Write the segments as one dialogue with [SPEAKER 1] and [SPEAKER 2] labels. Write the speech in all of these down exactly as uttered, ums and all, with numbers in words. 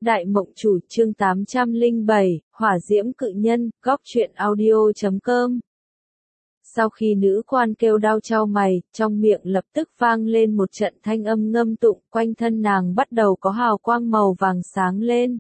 [SPEAKER 1] Đại Mộng Chủ chương tám trăm lẻ bảy, Hỏa Diễm Cự Nhân, góc truyện audio chấm com. Sau khi nữ quan kêu đau chau mày, trong miệng lập tức vang lên một trận thanh âm ngâm tụng, quanh thân nàng bắt đầu có hào quang màu vàng sáng lên.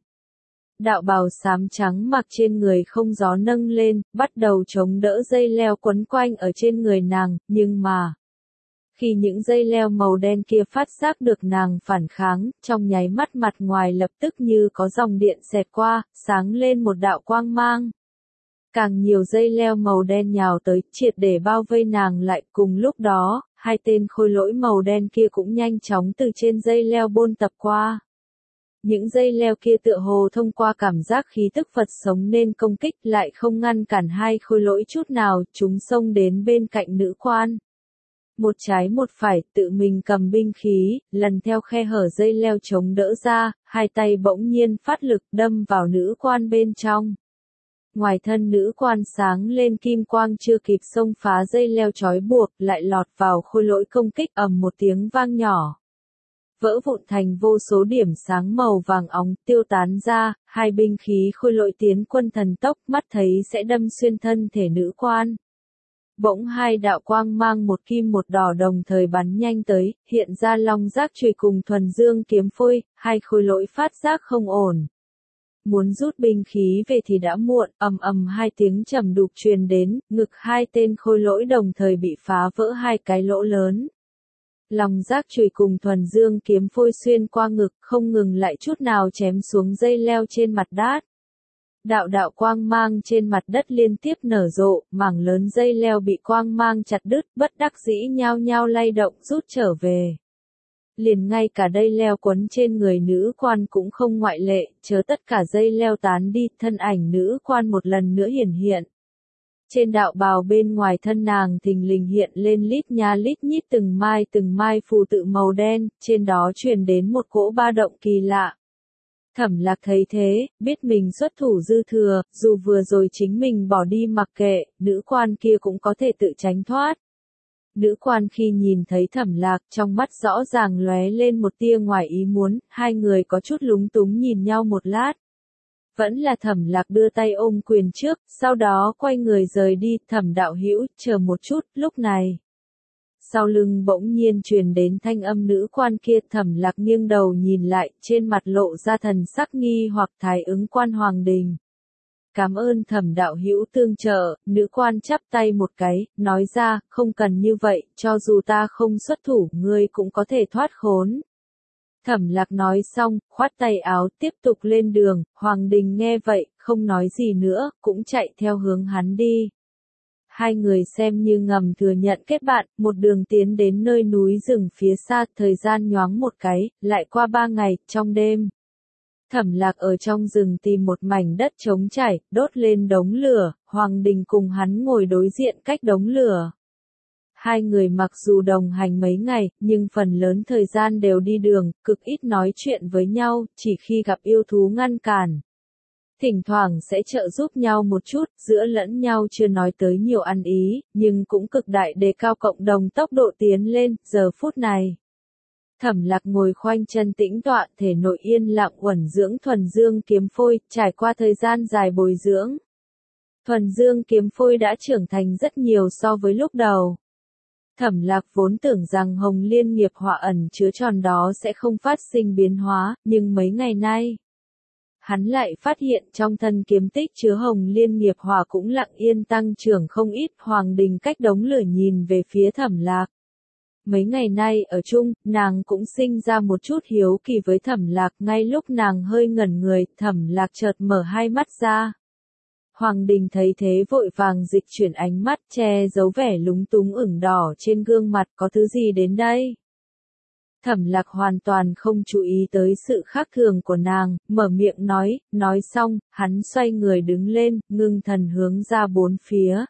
[SPEAKER 1] Đạo bào xám trắng mặc trên người không gió nâng lên, bắt đầu chống đỡ dây leo quấn quanh ở trên người nàng, nhưng mà... Khi những dây leo màu đen kia phát giác được nàng phản kháng, trong nháy mắt mặt ngoài lập tức như có dòng điện xẹt qua, sáng lên một đạo quang mang. Càng nhiều dây leo màu đen nhào tới, triệt để bao vây nàng lại, cùng lúc đó, hai tên khôi lỗi màu đen kia cũng nhanh chóng từ trên dây leo bôn tập qua. Những dây leo kia tựa hồ thông qua cảm giác khí tức vật sống nên công kích lại không ngăn cản hai khôi lỗi chút nào, chúng xông đến bên cạnh nữ quan. Một trái một phải, tự mình cầm binh khí, lần theo khe hở dây leo chống đỡ ra, hai tay bỗng nhiên phát lực đâm vào nữ quan bên trong. Ngoài thân nữ quan sáng lên kim quang chưa kịp xông phá dây leo trói buộc, lại lọt vào khôi lỗi công kích ầm một tiếng vang nhỏ. Vỡ vụn thành vô số điểm sáng màu vàng óng tiêu tán ra, hai binh khí khôi lỗi tiến quân thần tốc mắt thấy sẽ đâm xuyên thân thể nữ quan. Bỗng hai đạo quang mang một kim một đỏ đồng thời bắn nhanh tới, hiện ra long giác chùy cùng thuần dương kiếm phôi, hai khôi lỗi phát giác không ổn. Muốn rút binh khí về thì đã muộn, ầm ầm hai tiếng trầm đục truyền đến, ngực hai tên khôi lỗi đồng thời bị phá vỡ hai cái lỗ lớn. Long giác chùy cùng thuần dương kiếm phôi xuyên qua ngực, không ngừng lại chút nào chém xuống dây leo trên mặt đất. Đạo đạo quang mang trên mặt đất liên tiếp nở rộ, mảng lớn dây leo bị quang mang chặt đứt, bất đắc dĩ nhao nhao lay động rút trở về. Liền ngay cả dây leo quấn trên người nữ quan cũng không ngoại lệ, chớ tất cả dây leo tán đi, thân ảnh nữ quan một lần nữa hiển hiện. Trên đạo bào bên ngoài thân nàng thình lình hiện lên lít nha lít nhít từng mai từng mai phù tự màu đen, trên đó truyền đến một cỗ ba động kỳ lạ. Thẩm Lạc thấy thế, biết mình xuất thủ dư thừa, dù vừa rồi chính mình bỏ đi mặc kệ, nữ quan kia cũng có thể tự tránh thoát. Nữ quan khi nhìn thấy Thẩm Lạc, trong mắt rõ ràng lóe lên một tia ngoài ý muốn, hai người có chút lúng túng nhìn nhau một lát. Vẫn là Thẩm Lạc đưa tay ôm quyền trước, sau đó quay người rời đi, Thẩm đạo hữu, chờ một chút, lúc này. Sau lưng bỗng nhiên truyền đến thanh âm nữ quan kia, Thẩm Lạc nghiêng đầu nhìn lại, trên mặt lộ ra thần sắc nghi hoặc thái ứng quan Hoàng Đình. Cảm ơn Thẩm đạo hữu tương trợ, nữ quan chắp tay một cái, nói ra, không cần như vậy, cho dù ta không xuất thủ, ngươi cũng có thể thoát khốn. Thẩm Lạc nói xong, khoát tay áo tiếp tục lên đường, Hoàng Đình nghe vậy, không nói gì nữa, cũng chạy theo hướng hắn đi. Hai người xem như ngầm thừa nhận kết bạn, một đường tiến đến nơi núi rừng phía xa, thời gian nhoáng một cái, lại qua ba ngày, trong đêm. Thẩm Lạc ở trong rừng tìm một mảnh đất trống trải, đốt lên đống lửa, Hoàng Đình cùng hắn ngồi đối diện cách đống lửa. Hai người mặc dù đồng hành mấy ngày, nhưng phần lớn thời gian đều đi đường, cực ít nói chuyện với nhau, chỉ khi gặp yêu thú ngăn cản. Thỉnh thoảng sẽ trợ giúp nhau một chút, giữa lẫn nhau chưa nói tới nhiều ăn ý, nhưng cũng cực đại đề cao cộng đồng tốc độ tiến lên, giờ phút này. Thẩm Lạc ngồi khoanh chân tĩnh tọa, thể nội yên lặng uẩn dưỡng thuần dương kiếm phôi, trải qua thời gian dài bồi dưỡng. Thuần dương kiếm phôi đã trưởng thành rất nhiều so với lúc đầu. Thẩm Lạc vốn tưởng rằng hồng liên nghiệp hỏa ẩn chứa tròn đó sẽ không phát sinh biến hóa, nhưng mấy ngày nay, hắn lại phát hiện trong thân kiếm tích chứa hồng liên nghiệp hỏa cũng lặng yên tăng trưởng không ít. Hoàng Đình cách đống lửa nhìn về phía Thẩm Lạc. Mấy ngày nay ở chung, nàng cũng sinh ra một chút hiếu kỳ với Thẩm Lạc, ngay lúc nàng hơi ngẩn người, Thẩm Lạc chợt mở hai mắt ra. Hoàng Đình thấy thế vội vàng dịch chuyển ánh mắt, che giấu vẻ lúng túng ửng đỏ trên gương mặt, có thứ gì đến đây? Thẩm Lạc hoàn toàn không chú ý tới sự khác thường của nàng, mở miệng nói, nói xong, hắn xoay người đứng lên, ngưng thần hướng ra bốn phía.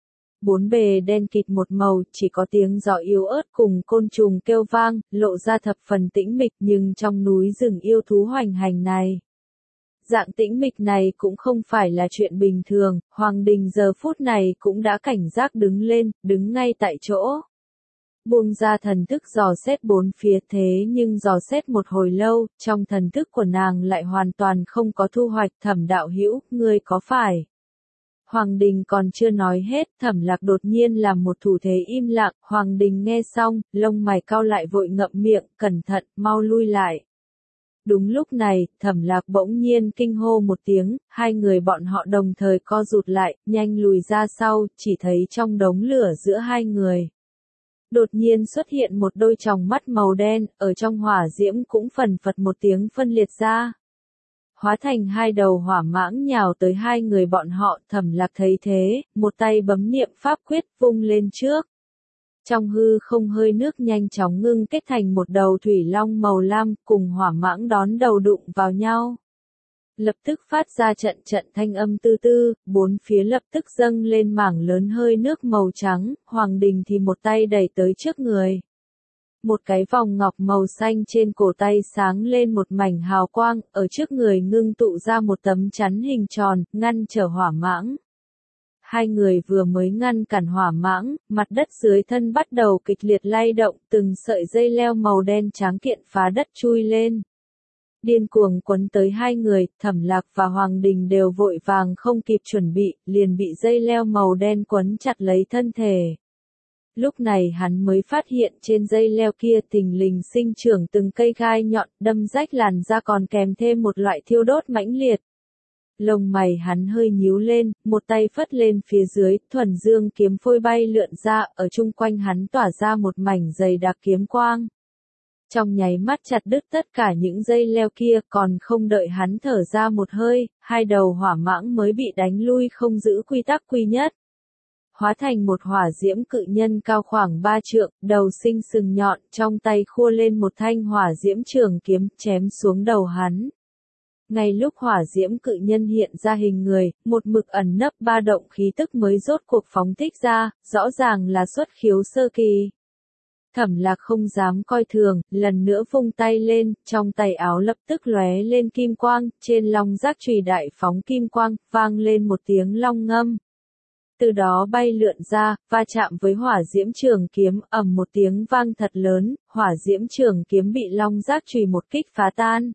[SPEAKER 1] Bốn bề đen kịt một màu, chỉ có tiếng gió yếu ớt cùng côn trùng kêu vang, lộ ra thập phần tĩnh mịch, nhưng trong núi rừng yêu thú hoành hành này. Dạng tĩnh mịch này cũng không phải là chuyện bình thường, Hoàng Đình giờ phút này cũng đã cảnh giác đứng lên, đứng ngay tại chỗ. buông ra thần thức dò xét bốn phía, thế nhưng dò xét một hồi lâu, trong thần thức của nàng lại hoàn toàn không có thu hoạch. Thẩm đạo hữu, ngươi có phải? Hoàng Đình còn chưa nói hết, Thẩm Lạc đột nhiên làm một thủ thế im lặng. Hoàng Đình nghe xong, lông mày cau lại vội ngậm miệng, cẩn thận, mau lui lại. Đúng lúc này, Thẩm Lạc bỗng nhiên kinh hô một tiếng, hai người bọn họ đồng thời co rụt lại, nhanh lùi ra sau, chỉ thấy trong đống lửa giữa hai người. Đột nhiên xuất hiện một đôi tròng mắt màu đen, ở trong hỏa diễm cũng phần phật một tiếng phân liệt ra. Hóa thành hai đầu hỏa mãng nhào tới hai người bọn họ. Thẩm Lạc thấy thế, một tay bấm niệm pháp quyết vung lên trước. Trong hư không hơi nước nhanh chóng ngưng kết thành một đầu thủy long màu lam, cùng hỏa mãng đón đầu đụng vào nhau. Lập tức phát ra trận trận thanh âm tư tư, bốn phía lập tức dâng lên mảng lớn hơi nước màu trắng. Hoàng Đình thì một tay đẩy tới trước người. Một cái vòng ngọc màu xanh trên cổ tay sáng lên một mảnh hào quang, ở trước người ngưng tụ ra một tấm chắn hình tròn, ngăn trở hỏa mãng. Hai người vừa mới ngăn cản hỏa mãng, mặt đất dưới thân bắt đầu kịch liệt lay động, từng sợi dây leo màu đen tráng kiện phá đất chui lên. Điên cuồng quấn tới hai người. Thẩm Lạc và Hoàng Đình đều vội vàng không kịp chuẩn bị, liền bị dây leo màu đen quấn chặt lấy thân thể. Lúc này hắn mới phát hiện trên dây leo kia thình lình sinh trưởng từng cây gai nhọn, đâm rách làn da còn kèm thêm một loại thiêu đốt mãnh liệt. Lông mày hắn hơi nhíu lên, một tay phất lên phía dưới, thuần dương kiếm phôi bay lượn ra, ở chung quanh hắn tỏa ra một mảnh dày đặc kiếm quang. Trong nháy mắt chặt đứt tất cả những dây leo kia, còn không đợi hắn thở ra một hơi, hai đầu hỏa mãng mới bị đánh lui không giữ quy tắc quy nhất. Hóa thành một hỏa diễm cự nhân cao khoảng ba trượng, đầu sinh sừng nhọn, trong tay khua lên một thanh hỏa diễm trường kiếm, chém xuống đầu hắn. Ngay lúc hỏa diễm cự nhân hiện ra hình người, một mực ẩn nấp ba động khí tức mới rốt cuộc phóng thích ra, rõ ràng là xuất khiếu sơ kỳ. Thẩm Lạc không dám coi thường, lần nữa vung tay lên, trong tay áo lập tức lóe lên kim quang, trên long giác chùy đại phóng kim quang, vang lên một tiếng long ngâm. Từ đó bay lượn ra, va chạm với hỏa diễm trường kiếm, ầm một tiếng vang thật lớn, hỏa diễm trường kiếm bị long giác chùy một kích phá tan.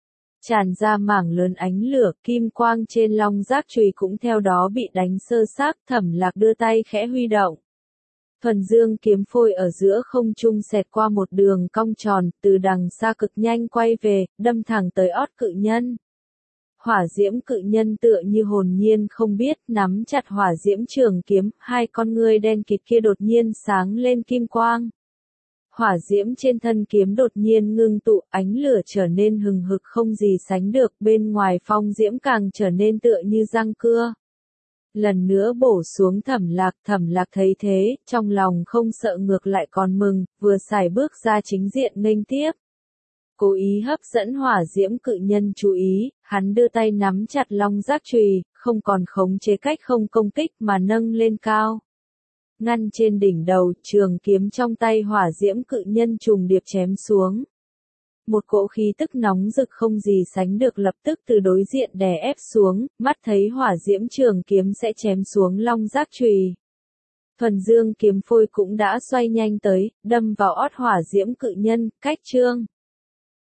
[SPEAKER 1] Tràn ra mảng lớn ánh lửa, kim quang trên long giác chùy cũng theo đó bị đánh sơ xác. Thẩm Lạc đưa tay khẽ huy động. Thuần dương kiếm phôi ở giữa không trung xẹt qua một đường cong tròn, từ đằng xa cực nhanh quay về, đâm thẳng tới ót cự nhân. Hỏa diễm cự nhân tựa như hồn nhiên không biết, nắm chặt hỏa diễm trường kiếm, hai con ngươi đen kịt kia đột nhiên sáng lên kim quang. Hỏa diễm trên thân kiếm đột nhiên ngưng tụ, ánh lửa trở nên hừng hực không gì sánh được, bên ngoài phong diễm càng trở nên tựa như răng cưa. Lần nữa bổ xuống Thẩm Lạc. Thẩm Lạc thấy thế, trong lòng không sợ ngược lại còn mừng, vừa xài bước ra chính diện nghênh tiếp. Cố ý hấp dẫn hỏa diễm cự nhân chú ý, hắn đưa tay nắm chặt long giác chùy, không còn khống chế cách không công kích mà nâng lên cao. Ngăn trên đỉnh đầu, trường kiếm trong tay hỏa diễm cự nhân trùng điệp chém xuống. Một cỗ khí tức nóng rực không gì sánh được lập tức từ đối diện đè ép xuống, mắt thấy hỏa diễm trường kiếm sẽ chém xuống long giác chùy. Thuần dương kiếm phôi cũng đã xoay nhanh tới, đâm vào ót hỏa diễm cự nhân, cách chương.